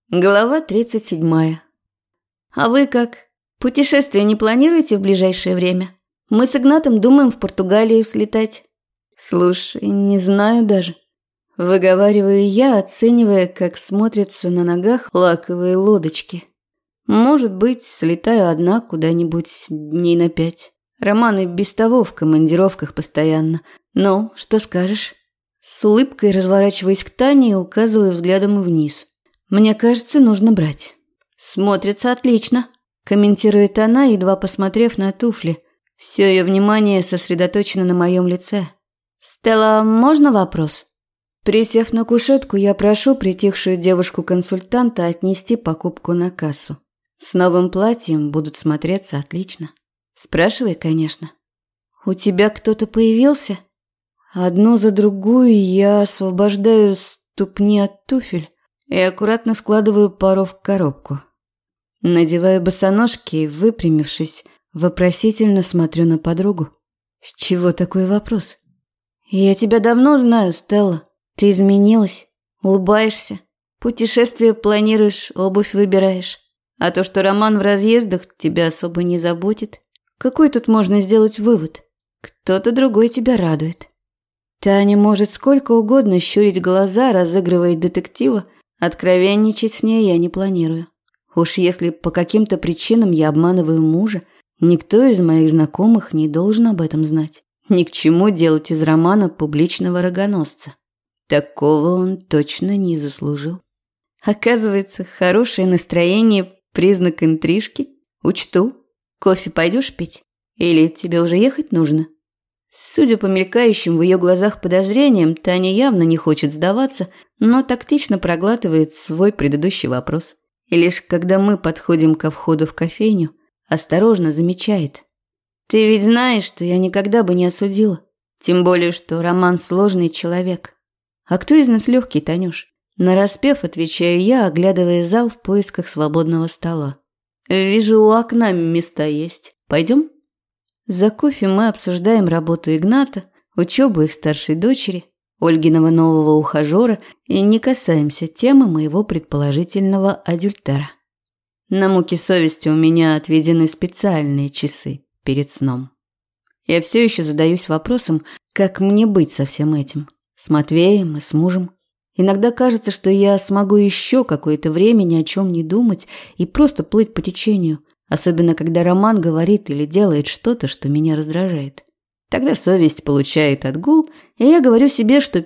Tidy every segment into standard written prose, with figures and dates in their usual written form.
Глава 37. А вы как? Путешествие не планируете в ближайшее время? Мы с Игнатом думаем в Португалию слетать. Слушай, не знаю даже. Выговариваю я, оценивая, как смотрятся на ногах лаковые лодочки. Может быть, слетаю одна куда-нибудь дней на 5. Роман и без того в командировках постоянно. Ну, что скажешь? С улыбкой разворачиваясь к Тане и указываю взглядом вниз. Мне кажется, нужно брать. Смотрится отлично, комментирует она, едва посмотрев на туфли. Все ее внимание сосредоточено на моем лице. Стелла, можно вопрос? Присев на кушетку, я прошу притихшую девушку-консультанта отнести покупку на кассу. С новым платьем будут смотреться отлично. Спрашивай, конечно. У тебя кто-то появился? Одну за другую я освобождаю ступни от туфель и аккуратно складываю пару в коробку. Надеваю босоножки и, выпрямившись, вопросительно смотрю на подругу. С чего такой вопрос? Я тебя давно знаю, Стелла. Ты изменилась, улыбаешься, путешествие планируешь, обувь выбираешь. А то, что Роман в разъездах, тебя особо не заботит. Какой тут можно сделать вывод? Кто-то другой тебя радует. Таня может сколько угодно щурить глаза, разыгрывая детектива. Откровенничать с ней я не планирую. Уж если по каким-то причинам я обманываю мужа, никто из моих знакомых не должен об этом знать. Ни к чему делать из Романа публичного рогоносца. Такого он точно не заслужил. Оказывается, хорошее настроение – признак интрижки. Учту. Кофе пойдешь пить? Или тебе уже ехать нужно? Судя по мелькающим в ее глазах подозрениям, Таня явно не хочет сдаваться, но тактично проглатывает свой предыдущий вопрос. И лишь когда мы подходим ко входу в кофейню, осторожно замечает. «Ты ведь знаешь, что я никогда бы не осудила. Тем более, что Роман сложный человек. А кто из нас легкий, Танюш?» Нараспев, отвечаю я, оглядывая зал в поисках свободного стола. «Вижу, у окна места есть. Пойдем?» За кофе мы обсуждаем работу Игната, учебу их старшей дочери, Ольгиного нового ухажера и не касаемся темы моего предположительного адюльтера. На муки совести у меня отведены специальные часы перед сном. Я все еще задаюсь вопросом, как мне быть со всем этим, с Матвеем и с мужем. Иногда кажется, что я смогу еще какое-то время ни о чем не думать и просто плыть по течению, особенно когда Роман говорит или делает что-то, что меня раздражает. Тогда совесть получает отгул, и я говорю себе, что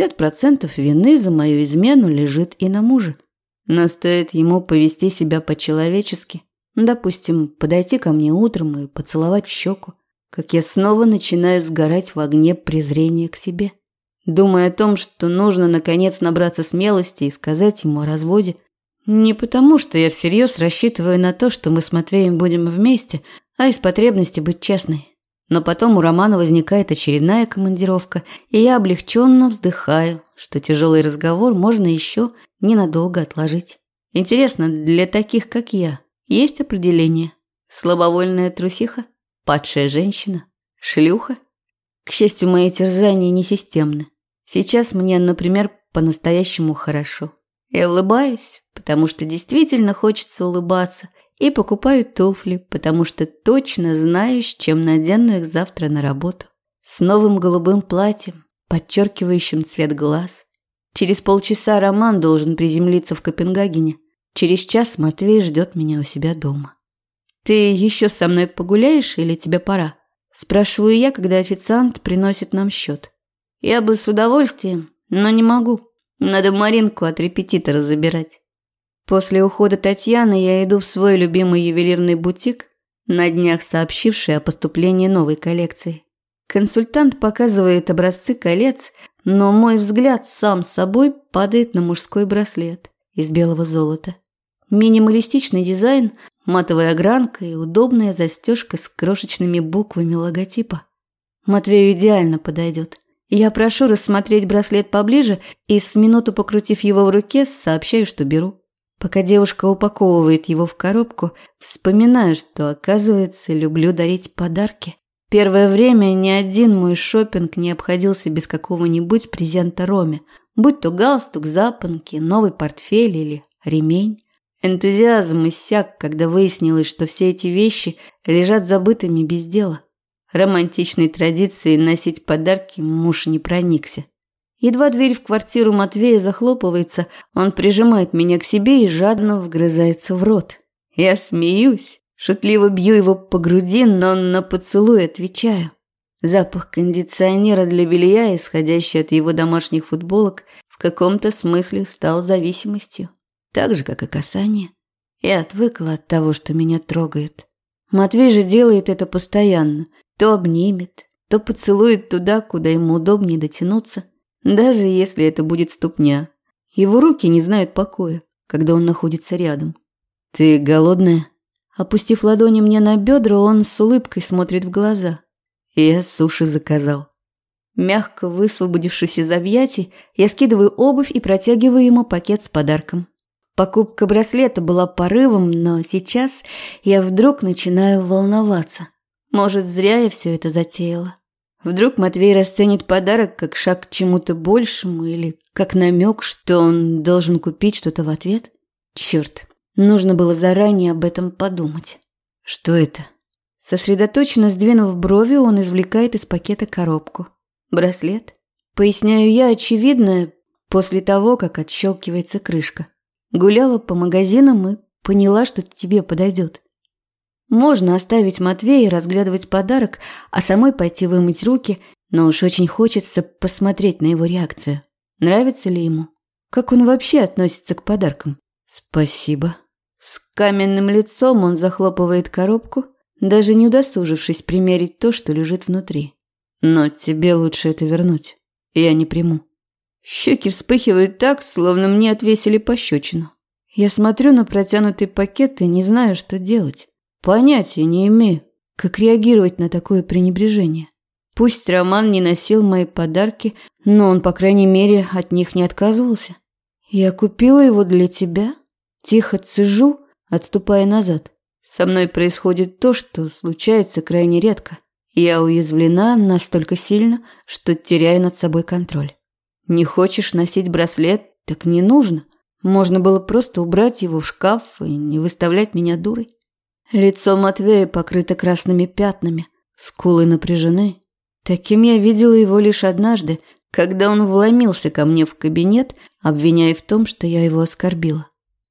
50% вины за мою измену лежит и на муже. Но стоит ему повести себя по-человечески, допустим, подойти ко мне утром и поцеловать в щеку, как я снова начинаю сгорать в огне презрения к себе. Думая о том, что нужно наконец набраться смелости и сказать ему о разводе. Не потому, что я всерьез рассчитываю на то, что мы с Матвеем будем вместе, а из потребности быть честной. Но потом у Романа возникает очередная командировка, и я облегченно вздыхаю, что тяжелый разговор можно еще ненадолго отложить. Интересно, для таких, как я, есть определение? Слабовольная трусиха? Падшая женщина? Шлюха? К счастью, мои терзания не системны. Сейчас мне, например, по-настоящему хорошо. Я улыбаюсь, потому что действительно хочется улыбаться, и покупаю туфли, потому что точно знаю, с чем надену их завтра на работу. С новым голубым платьем, подчеркивающим цвет глаз. Через полчаса Роман должен приземлиться в Копенгагене. Через час Матвей ждет меня у себя дома. «Ты еще со мной погуляешь или тебе пора?» Спрашиваю я, когда официант приносит нам счет. «Я бы с удовольствием, но не могу. Надо Маринку от репетитора забирать». После ухода Татьяны я иду в свой любимый ювелирный бутик, на днях сообщивший о поступлении новой коллекции. Консультант показывает образцы колец, но мой взгляд сам собой падает на мужской браслет из белого золота. Минималистичный дизайн, матовая огранка и удобная застежка с крошечными буквами логотипа. Матвею идеально подойдет. Я прошу рассмотреть браслет поближе и, с минуту покрутив его в руке, сообщаю, что беру. Пока девушка упаковывает его в коробку, вспоминаю, что, оказывается, люблю дарить подарки. Первое время ни один мой шопинг не обходился без какого-нибудь презента Роме, будь то галстук, запонки, новый портфель или ремень. Энтузиазм иссяк, когда выяснилось, что все эти вещи лежат забытыми без дела. Романтичной традицией носить подарки муж не проникся. Едва дверь в квартиру Матвея захлопывается, он прижимает меня к себе и жадно вгрызается в рот. Я смеюсь, шутливо бью его по груди, но на поцелуй отвечаю. Запах кондиционера для белья, исходящий от его домашних футболок, в каком-то смысле стал зависимостью. Так же, как и касание. Я отвыкла от того, что меня трогают. Матвей же делает это постоянно. То обнимет, то поцелует туда, куда ему удобнее дотянуться, даже если это будет ступня. Его руки не знают покоя, когда он находится рядом. «Ты голодная?» Опустив ладони мне на бедра, он с улыбкой смотрит в глаза. «Я суши заказал». Мягко высвободившись из объятий, я скидываю обувь и протягиваю ему пакет с подарком. Покупка браслета была порывом, но сейчас я вдруг начинаю волноваться. Может, зря я все это затеяла. Вдруг Матвей расценит подарок как шаг к чему-то большему или как намек, что он должен купить что-то в ответ? Черт, нужно было заранее об этом подумать. Что это? Сосредоточенно сдвинув брови, он извлекает из пакета коробку. Браслет? Поясняю я очевидное после того, как отщелкивается крышка. Гуляла по магазинам и поняла, что тебе подойдет. Можно оставить Матвея и разглядывать подарок, а самой пойти вымыть руки, но уж очень хочется посмотреть на его реакцию. Нравится ли ему? Как он вообще относится к подаркам? Спасибо. С каменным лицом он захлопывает коробку, даже не удосужившись примерить то, что лежит внутри. Но тебе лучше это вернуть. Я не приму. Щеки вспыхивают так, словно мне отвесили пощечину. Я смотрю на протянутый пакет и не знаю, что делать. Понятия не имею, как реагировать на такое пренебрежение. Пусть Роман не носил мои подарки, но он, по крайней мере, от них не отказывался. Я купила его для тебя. Тихо цежу, отступая назад. Со мной происходит то, что случается крайне редко. Я уязвлена настолько сильно, что теряю над собой контроль. Не хочешь носить браслет, так не нужно. Можно было просто убрать его в шкаф и не выставлять меня дурой. Лицо Матвея покрыто красными пятнами, скулы напряжены. Таким я видела его лишь однажды, когда он вломился ко мне в кабинет, обвиняя в том, что я его оскорбила.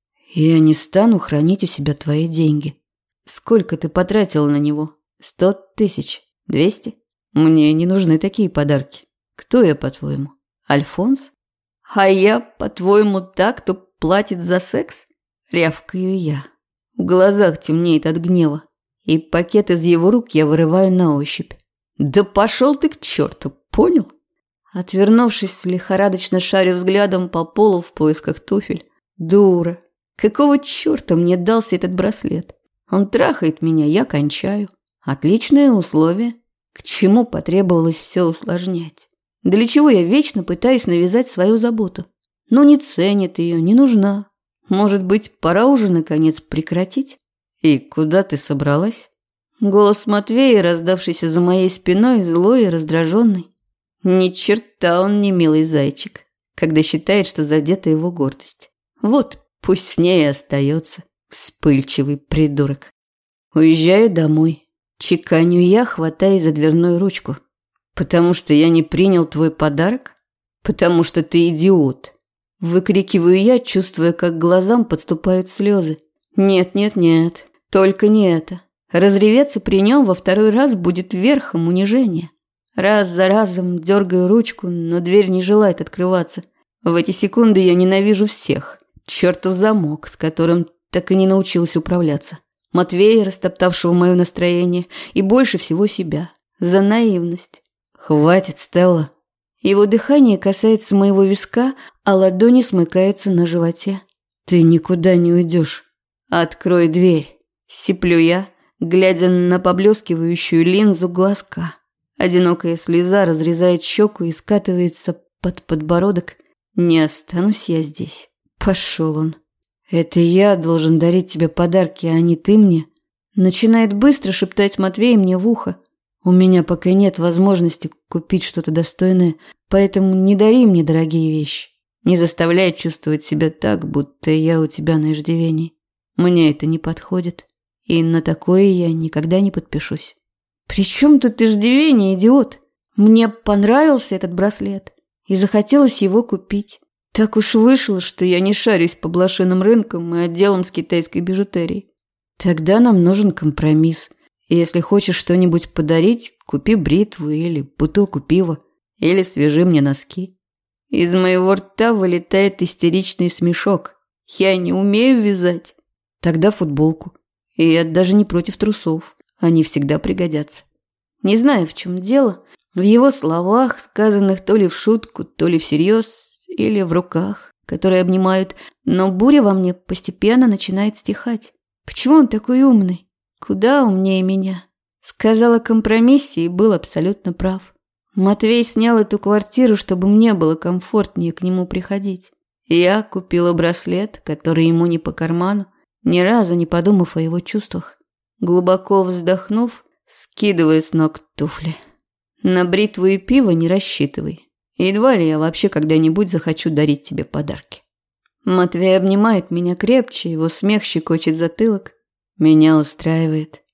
Я не стану хранить у себя твои деньги. Сколько ты потратила на него? 100 тысяч? 200? Мне не нужны такие подарки. Кто я, по-твоему? Альфонс? А я, по-твоему, так, кто платит за секс? Рявкаю я. В глазах темнеет от гнева, и пакет из его рук я вырываю на ощупь. Да пошел ты к черту, понял? Отвернувшись, лихорадочно шарю взглядом по полу в поисках туфель. Дура. Какого черта мне дался этот браслет? Он трахает меня, я кончаю. Отличное условие. К чему потребовалось все усложнять? Для чего я вечно пытаюсь навязать свою заботу? Ну, не ценит ее, не нужна. Может быть, пора уже, наконец, прекратить? И куда ты собралась? Голос Матвея, раздавшийся за моей спиной, злой и раздраженный. Ни черта он не милый зайчик, когда считает, что задета его гордость. Вот пусть с ней и остается, вспыльчивый придурок. Уезжаю домой. Чеканю я, хватаясь за дверную ручку. Потому что я не принял твой подарок? Потому что ты идиот. Выкрикиваю я, чувствуя, как к глазам подступают слезы. Нет, нет, нет, только не это. Разреветься при нем во второй раз будет верхом унижения. Раз за разом дергаю ручку, но дверь не желает открываться. В эти секунды я ненавижу всех. Чертов замок, с которым так и не научилась управляться. Матвея, растоптавшего мое настроение, и больше всего себя. За наивность. Хватит, Стелла. Его дыхание касается моего виска, а ладони смыкаются на животе. Ты никуда не уйдешь. Открой дверь. Сиплю я, глядя на поблескивающую линзу глазка. Одинокая слеза разрезает щеку и скатывается под подбородок. Не останусь я здесь. Пошел он. Это я должен дарить тебе подарки, а не ты мне. Начинает быстро шептать Матвей мне в ухо. У меня пока нет возможности купить что-то достойное, поэтому не дари мне дорогие вещи. Не заставляй чувствовать себя так, будто я у тебя на иждивении. Мне это не подходит, и на такое я никогда не подпишусь. При чем тут иждивение, идиот? Мне понравился этот браслет, и захотелось его купить. Так уж вышло, что я не шарюсь по блошиным рынкам и отделам с китайской бижутерией. Тогда нам нужен компромисс. Если хочешь что-нибудь подарить, купи бритву или бутылку пива, или свяжи мне носки. Из моего рта вылетает истеричный смешок. Я не умею вязать. Тогда футболку. И я даже не против трусов. Они всегда пригодятся. Не знаю, в чем дело. В его словах, сказанных то ли в шутку, то ли всерьез, или в руках, которые обнимают. Но буря во мне постепенно начинает стихать. Почему он такой умный? Куда умнее меня? Сказал о компромиссе и был абсолютно прав. Матвей снял эту квартиру, чтобы мне было комфортнее к нему приходить. Я купила браслет, который ему не по карману, ни разу не подумав о его чувствах. Глубоко вздохнув, скидываю с ног туфли. На бритву и пиво не рассчитывай. Едва ли я вообще когда-нибудь захочу дарить тебе подарки. Матвей обнимает меня крепче, его смех щекочет затылок. Меня устраивает.